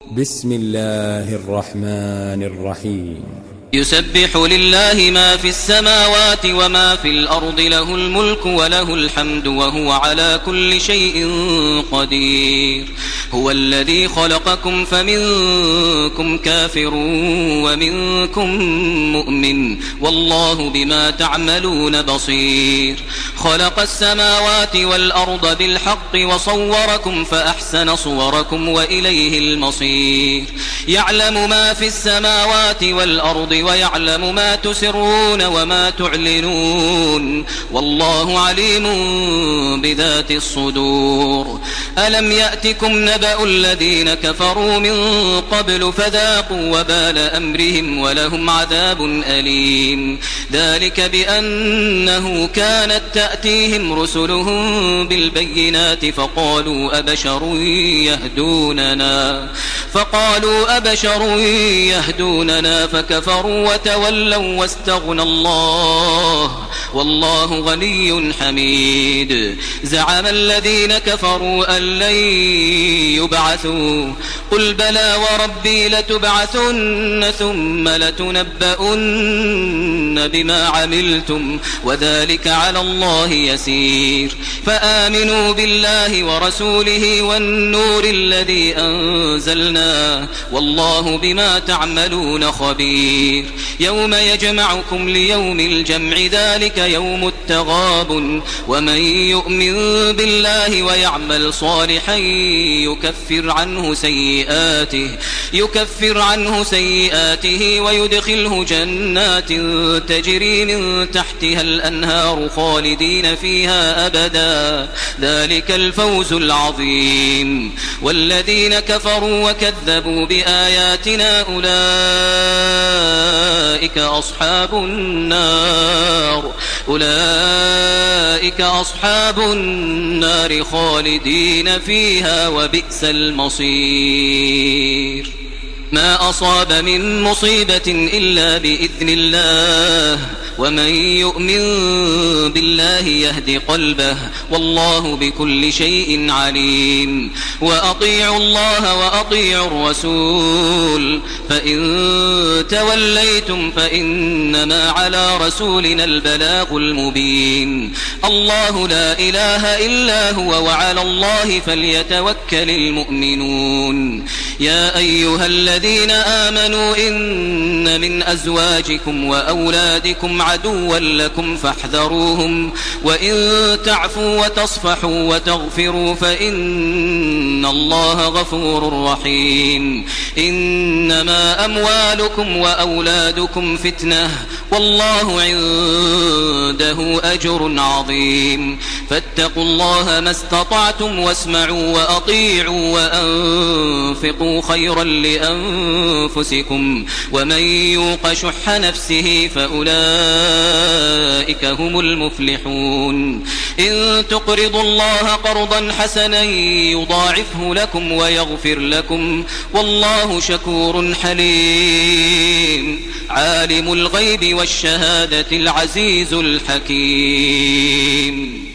بسم الله الرحمن الرحيم. يسبح لله ما في السماوات وما في الأرض، له الملك وله الحمد وهو على كل شيء قدير. هو الذي خلقكم فمنكم كافر ومنكم مؤمن، والله بما تعملون بصير. خلق السماوات والأرض بالحق وصوركم فأحسن صوركم وإليه المصير. يعلم ما في السماوات والأرض ويعلم ما تسرون وما تعلنون، والله عليم بذات الصدور. ألم يأتكم نبأ الذين كفروا من قبل فذاقوا وبال أمرهم ولهم عذاب أليم. ذلك بأنه كانت تأتيهم رسلهم بالبينات فقالوا أبشر يهدوننا فكفروا وتولوا واستغنى الله، والله غني حميد. زعم الذين كفروا أن لن يبعثوا، قل بلى وربي لتبعثن ثم لتنبؤن بما عملتم وذلك على الله يسير. فآمنوا بالله ورسوله والنور الذي أنزلنا، والله بما تعملون خبير. يوم يجمعكم ليوم الجمع، ذلك يوم التغابن. ومن يؤمن بالله ويعمل صالحا يكفر عنه سيئاته ويدخله جنات تجري من تحتها الأنهار خالدين فيها أبدا، ذلك الفوز العظيم. والذين كفروا وكذبوا بآياتنا أولئك أصحاب النار خالدين فيها وبئس المصير. ما أصاب من مصيبة إلا بإذن الله، ومن يؤمن بالله يهد قلبه، والله بكل شيء عليم. وأطيعوا الله وأطيعوا الرسول، فإن توليتم فإنما على رسولنا البلاغ المبين. الله لا إله إلا هو، وعلى الله فليتوكل المؤمنون. يا أيها الذين آمنوا إن من أزواجكم وأولادكم عدوا لكم فاحذروهم، وإن تعفوا وتصفحوا وتغفروا فإن الله غفور رحيم. إنما أموالكم وأولادكم فتنة، والله عنده أجر عظيم. فاتقوا الله ما استطعتم، واسمعوا وأطيعوا وأنفقوا خيرا لأنفسكم، ومن يوق شح نفسه فأولئك هم المفلحون. إن تقرضوا الله قرضا حسنا يضاعفه لكم ويغفر لكم، والله شكور حليم. عالم الغيب والشهادة العزيز الحكيم.